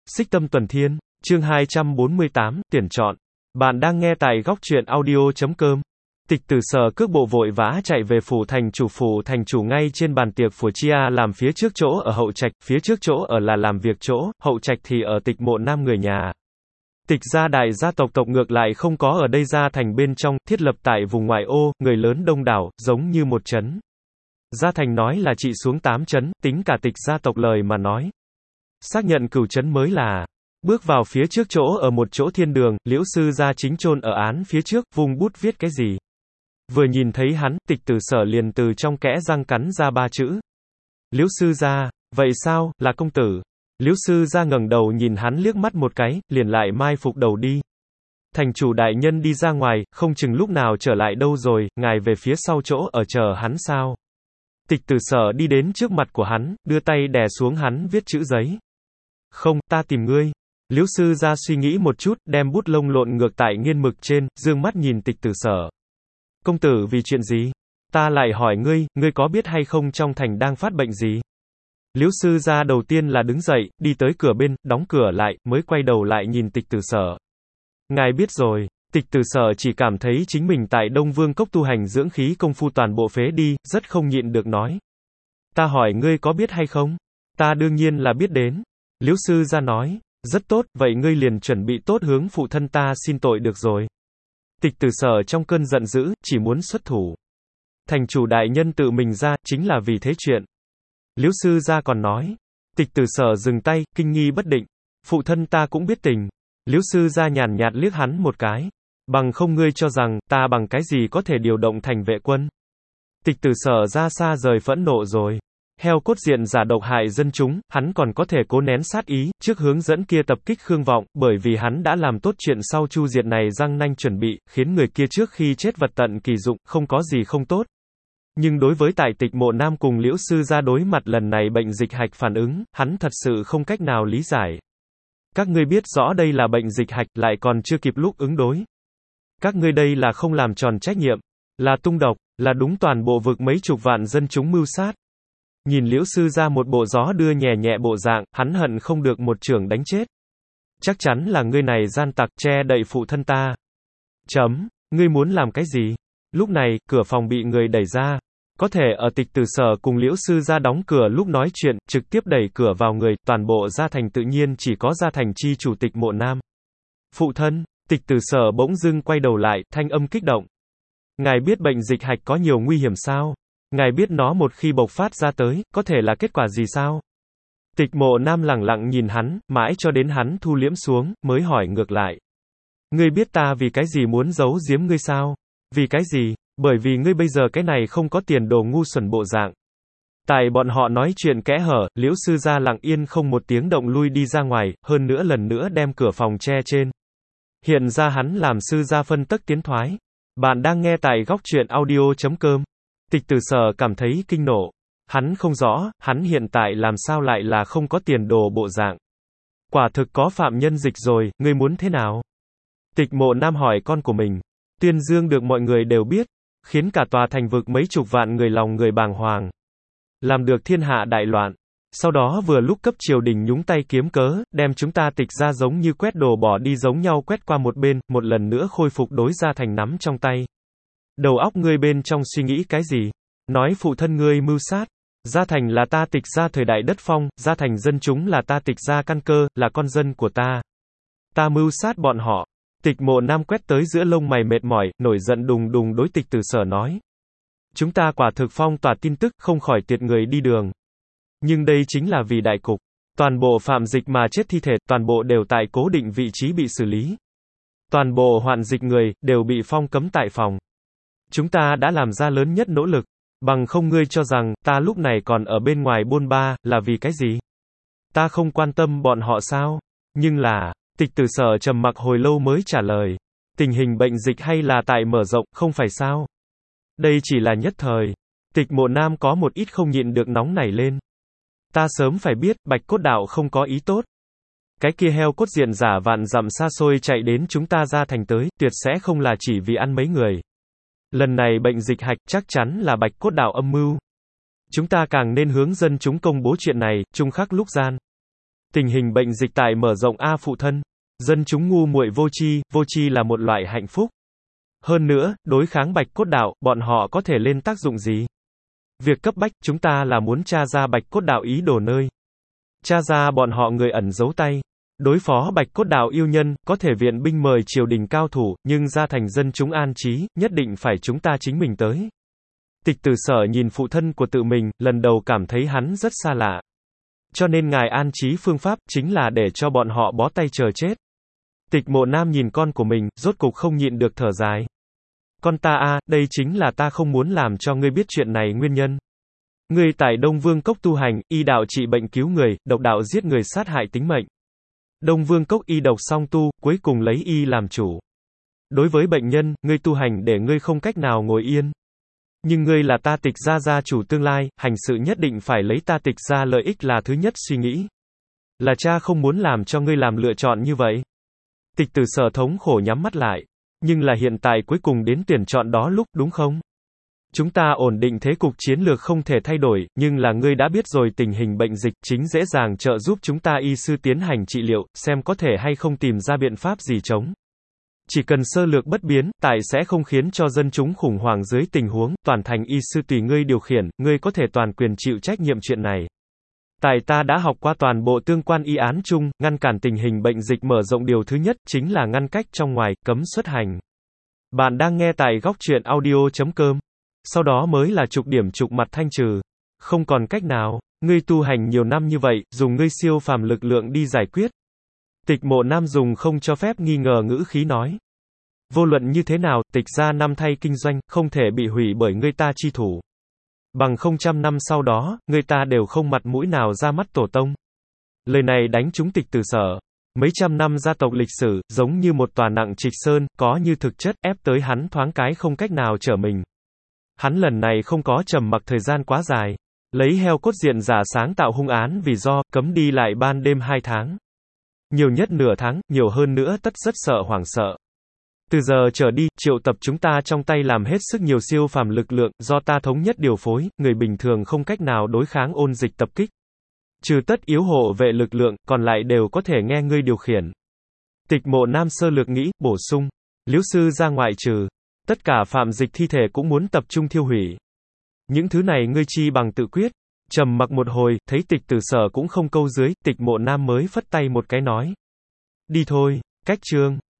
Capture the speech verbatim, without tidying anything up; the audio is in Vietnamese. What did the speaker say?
Xích Tâm Tuần Thiên, chương hai trăm bốn mươi tám, tuyển chọn. Bạn đang nghe tại góc truyện audio chấm com. Tịch Tử Sở cước bộ vội vã chạy về phủ thành chủ. Phủ thành chủ ngay trên bàn tiệc của Chia làm phía trước chỗ ở hậu trạch, phía trước chỗ ở là làm việc chỗ, hậu trạch thì ở Tịch Mộ Nam người nhà. Tịch gia đại gia tộc tộc ngược lại không có ở đây, gia thành bên trong, thiết lập tại vùng ngoại ô, người lớn đông đảo, giống như một trấn. Gia thành nói là trị xuống tám trấn, tính cả tịch gia tộc lời mà nói. Xác nhận cửu trấn mới là. Bước vào phía trước chỗ ở một chỗ thiên đường, Liễu sư gia chính chôn ở án phía trước, vung bút viết cái gì. Vừa nhìn thấy hắn, Tịch Tử Sở liền từ trong kẽ răng cắn ra ba chữ. Liễu sư gia, vậy sao, là công tử. Liễu sư gia ngẩng đầu nhìn hắn liếc mắt một cái, liền lại mai phục đầu đi. Thành chủ đại nhân đi ra ngoài, không chừng lúc nào trở lại đâu rồi, ngài về phía sau chỗ ở chờ hắn sao. Tịch Tử Sở đi đến trước mặt của hắn, đưa tay đè xuống hắn viết chữ giấy. Không, ta tìm ngươi. Liễu sư gia suy nghĩ một chút, đem bút lông lộn ngược tại nghiên mực trên, dương mắt nhìn Tịch Tử Sở. Công tử vì chuyện gì? Ta lại hỏi ngươi, ngươi có biết hay không trong thành đang phát bệnh gì? Liễu sư gia đầu tiên là đứng dậy, đi tới cửa bên, đóng cửa lại, mới quay đầu lại nhìn Tịch Tử Sở. Ngài biết rồi. Tịch Tử Sở chỉ cảm thấy chính mình tại Đông Vương Cốc tu hành dưỡng khí công phu toàn bộ phế đi, rất không nhịn được nói. Ta hỏi ngươi có biết hay không? Ta đương nhiên là biết đến. Liễu sư gia nói. Rất tốt, vậy ngươi liền chuẩn bị tốt hướng phụ thân ta xin tội được rồi. Tịch Tử Sở trong cơn giận dữ, chỉ muốn xuất thủ. Thành chủ đại nhân tự mình ra, chính là vì thế chuyện. Liễu sư gia còn nói. Tịch Tử Sở dừng tay, kinh nghi bất định. Phụ thân ta cũng biết tình. Liễu sư gia nhàn nhạt liếc hắn một cái. Bằng không ngươi cho rằng, ta bằng cái gì có thể điều động thành vệ quân. Tịch Tử Sở ra xa rời phẫn nộ rồi. Heo cốt diện giả độc hại dân chúng, hắn còn có thể cố nén sát ý, trước hướng dẫn kia tập kích Khương Vọng, bởi vì hắn đã làm tốt chuyện sau chu diệt này răng nanh chuẩn bị, khiến người kia trước khi chết vật tận kỳ dụng, không có gì không tốt. Nhưng đối với tại Tịch Mộ Nam cùng Liễu sư gia đối mặt lần này bệnh dịch hạch phản ứng, hắn thật sự không cách nào lý giải. Các ngươi biết rõ đây là bệnh dịch hạch, lại còn chưa kịp lúc ứng đối. Các ngươi đây là không làm tròn trách nhiệm, là tung độc, là đúng toàn bộ vực mấy chục vạn dân chúng mưu sát. Nhìn Liễu sư gia một bộ gió đưa nhẹ nhẹ bộ dạng, hắn hận không được một chưởng đánh chết. Chắc chắn là ngươi này gian tặc che đậy phụ thân ta. Chấm, ngươi muốn làm cái gì? Lúc này, cửa phòng bị người đẩy ra. Có thể ở Tịch Tử Sở cùng Liễu sư gia đóng cửa lúc nói chuyện, trực tiếp đẩy cửa vào người, toàn bộ gia thành tự nhiên chỉ có gia thành chi chủ Tịch Mộ Nam. Phụ thân, Tịch Tử Sở bỗng dưng quay đầu lại, thanh âm kích động. Ngài biết bệnh dịch hạch có nhiều nguy hiểm sao? Ngài biết nó một khi bộc phát ra tới, có thể là kết quả gì sao? Tịch Mộ Nam lẳng lặng nhìn hắn, mãi cho đến hắn thu liễm xuống, mới hỏi ngược lại. Ngươi biết ta vì cái gì muốn giấu giếm ngươi sao? Vì cái gì? Bởi vì ngươi bây giờ cái này không có tiền đồ ngu xuẩn bộ dạng. Tại bọn họ nói chuyện kẽ hở, Liễu sư gia lặng yên không một tiếng động lui đi ra ngoài, hơn nữa lần nữa đem cửa phòng che trên. Hiện ra hắn làm sư gia phân tắc tiến thoái. Bạn đang nghe tại góc truyện audio chấm com. Tịch Tử Sở cảm thấy kinh nộ. Hắn không rõ, hắn hiện tại làm sao lại là không có tiền đồ bộ dạng. Quả thực có phạm nhân dịch rồi, ngươi muốn thế nào? Tịch Mộ Nam hỏi con của mình. Tuyên dương được mọi người đều biết, khiến cả tòa thành vực mấy chục vạn người lòng người bàng hoàng. Làm được thiên hạ đại loạn. Sau đó vừa lúc cấp triều đình nhúng tay kiếm cớ, đem chúng ta Tịch ra giống như quét đồ bỏ đi giống nhau quét qua một bên, một lần nữa khôi phục đối gia thành nắm trong tay. Đầu óc ngươi bên trong suy nghĩ cái gì? Nói phụ thân ngươi mưu sát. Gia thành là ta Tịch ra thời đại đất phong, gia thành dân chúng là ta Tịch ra căn cơ, là con dân của ta. Ta mưu sát bọn họ. Tịch Mộ Nam quét tới giữa lông mày mệt mỏi, nổi giận đùng đùng đối Tịch Tử Sở nói. Chúng ta quả thực phong tỏa tin tức, không khỏi tiệt người đi đường. Nhưng đây chính là vì đại cục. Toàn bộ phạm dịch mà chết thi thể, toàn bộ đều tại cố định vị trí bị xử lý. Toàn bộ hoạn dịch người, đều bị phong cấm tại phòng. Chúng ta đã làm ra lớn nhất nỗ lực. Bằng không ngươi cho rằng, ta lúc này còn ở bên ngoài bôn ba, là vì cái gì? Ta không quan tâm bọn họ sao? Nhưng là, Tịch Tử Sở trầm mặc hồi lâu mới trả lời. Tình hình bệnh dịch hay là tại mở rộng, không phải sao? Đây chỉ là nhất thời. Tịch Mộ Nam có một ít không nhịn được nóng nảy lên. Ta sớm phải biết, Bạch Cốt Đạo không có ý tốt. Cái kia heo cốt diện giả vạn dặm xa xôi chạy đến chúng ta ra thành tới, tuyệt sẽ không là chỉ vì ăn mấy người. Lần này bệnh dịch hạch chắc chắn là Bạch Cốt Đạo âm mưu. Chúng ta càng nên hướng dân chúng công bố chuyện này, chung khắc lúc gian. Tình hình bệnh dịch tại mở rộng a phụ thân. Dân chúng ngu muội vô tri, vô tri là một loại hạnh phúc. Hơn nữa, đối kháng bạch cốt đạo, bọn họ có thể lên tác dụng gì? Việc cấp bách, chúng ta là muốn tra ra bạch cốt đạo ý đồ nơi. Tra ra bọn họ người ẩn giấu tay. Đối phó bạch cốt đạo yêu nhân, có thể viện binh mời triều đình cao thủ, nhưng ra thành dân chúng an trí, nhất định phải chúng ta chính mình tới. Tịch Tử Sở nhìn phụ thân của tự mình, lần đầu cảm thấy hắn rất xa lạ. Cho nên ngài an trí phương pháp, chính là để cho bọn họ bó tay chờ chết. Tịch Mộ Nam nhìn con của mình, rốt cục không nhịn được thở dài. Con ta a, đây chính là ta không muốn làm cho ngươi biết chuyện này nguyên nhân. Ngươi tại Đông Vương Cốc tu hành, y đạo trị bệnh cứu người, độc đạo giết người sát hại tính mệnh. Đông Vương Cốc y độc song tu, cuối cùng lấy y làm chủ. Đối với bệnh nhân, ngươi tu hành để ngươi không cách nào ngồi yên. Nhưng ngươi là ta Tịch gia gia chủ tương lai, hành sự nhất định phải lấy ta Tịch gia lợi ích là thứ nhất suy nghĩ. Là cha không muốn làm cho ngươi làm lựa chọn như vậy. Tịch Tử Sở thống khổ nhắm mắt lại. Nhưng là hiện tại cuối cùng đến tuyển chọn đó lúc, đúng không? Chúng ta ổn định thế cục chiến lược không thể thay đổi, nhưng là ngươi đã biết rồi tình hình bệnh dịch chính dễ dàng trợ giúp chúng ta y sư tiến hành trị liệu, xem có thể hay không tìm ra biện pháp gì chống. Chỉ cần sơ lược bất biến, tại sẽ không khiến cho dân chúng khủng hoảng dưới tình huống, toàn thành y sư tùy ngươi điều khiển, ngươi có thể toàn quyền chịu trách nhiệm chuyện này. Tại ta đã học qua toàn bộ tương quan y án chung, ngăn cản tình hình bệnh dịch mở rộng điều thứ nhất, chính là ngăn cách trong ngoài, cấm xuất hành. Bạn đang nghe tại góc truyện audio chấm com. Sau đó mới là trục điểm trục mặt thanh trừ. Không còn cách nào, ngươi tu hành nhiều năm như vậy, dùng ngươi siêu phàm lực lượng đi giải quyết. Tịch Mộ Nam dùng không cho phép nghi ngờ ngữ khí nói. Vô luận như thế nào, Tịch gia năm thay kinh doanh, không thể bị hủy bởi ngươi ta chi thủ. Bằng không trăm năm sau đó, người ta đều không mặt mũi nào ra mắt tổ tông. Lời này đánh trúng Tịch Tử Sở. Mấy trăm năm gia tộc lịch sử, giống như một tòa nặng trịch sơn, có như thực chất, ép tới hắn thoáng cái không cách nào trở mình. Hắn lần này không có trầm mặc thời gian quá dài. Lấy heo cốt diện giả sáng tạo hung án vì do, cấm đi lại ban đêm hai tháng. Nhiều nhất nửa tháng, nhiều hơn nữa tất rất sợ hoảng sợ. Từ giờ trở đi, triệu tập chúng ta trong tay làm hết sức nhiều siêu phàm lực lượng, do ta thống nhất điều phối, người bình thường không cách nào đối kháng ôn dịch tập kích. Trừ tất yếu hộ vệ lực lượng, còn lại đều có thể nghe ngươi điều khiển. Tịch Mộ Nam sơ lược nghĩ, bổ sung. Liễu sư ra ngoại trừ. Tất cả phạm dịch thi thể cũng muốn tập trung thiêu hủy. Những thứ này ngươi chi bằng tự quyết. Trầm mặc một hồi, thấy Tịch Tử Sở cũng không câu dưới, Tịch Mộ Nam mới phất tay một cái nói. Đi thôi, cách chương.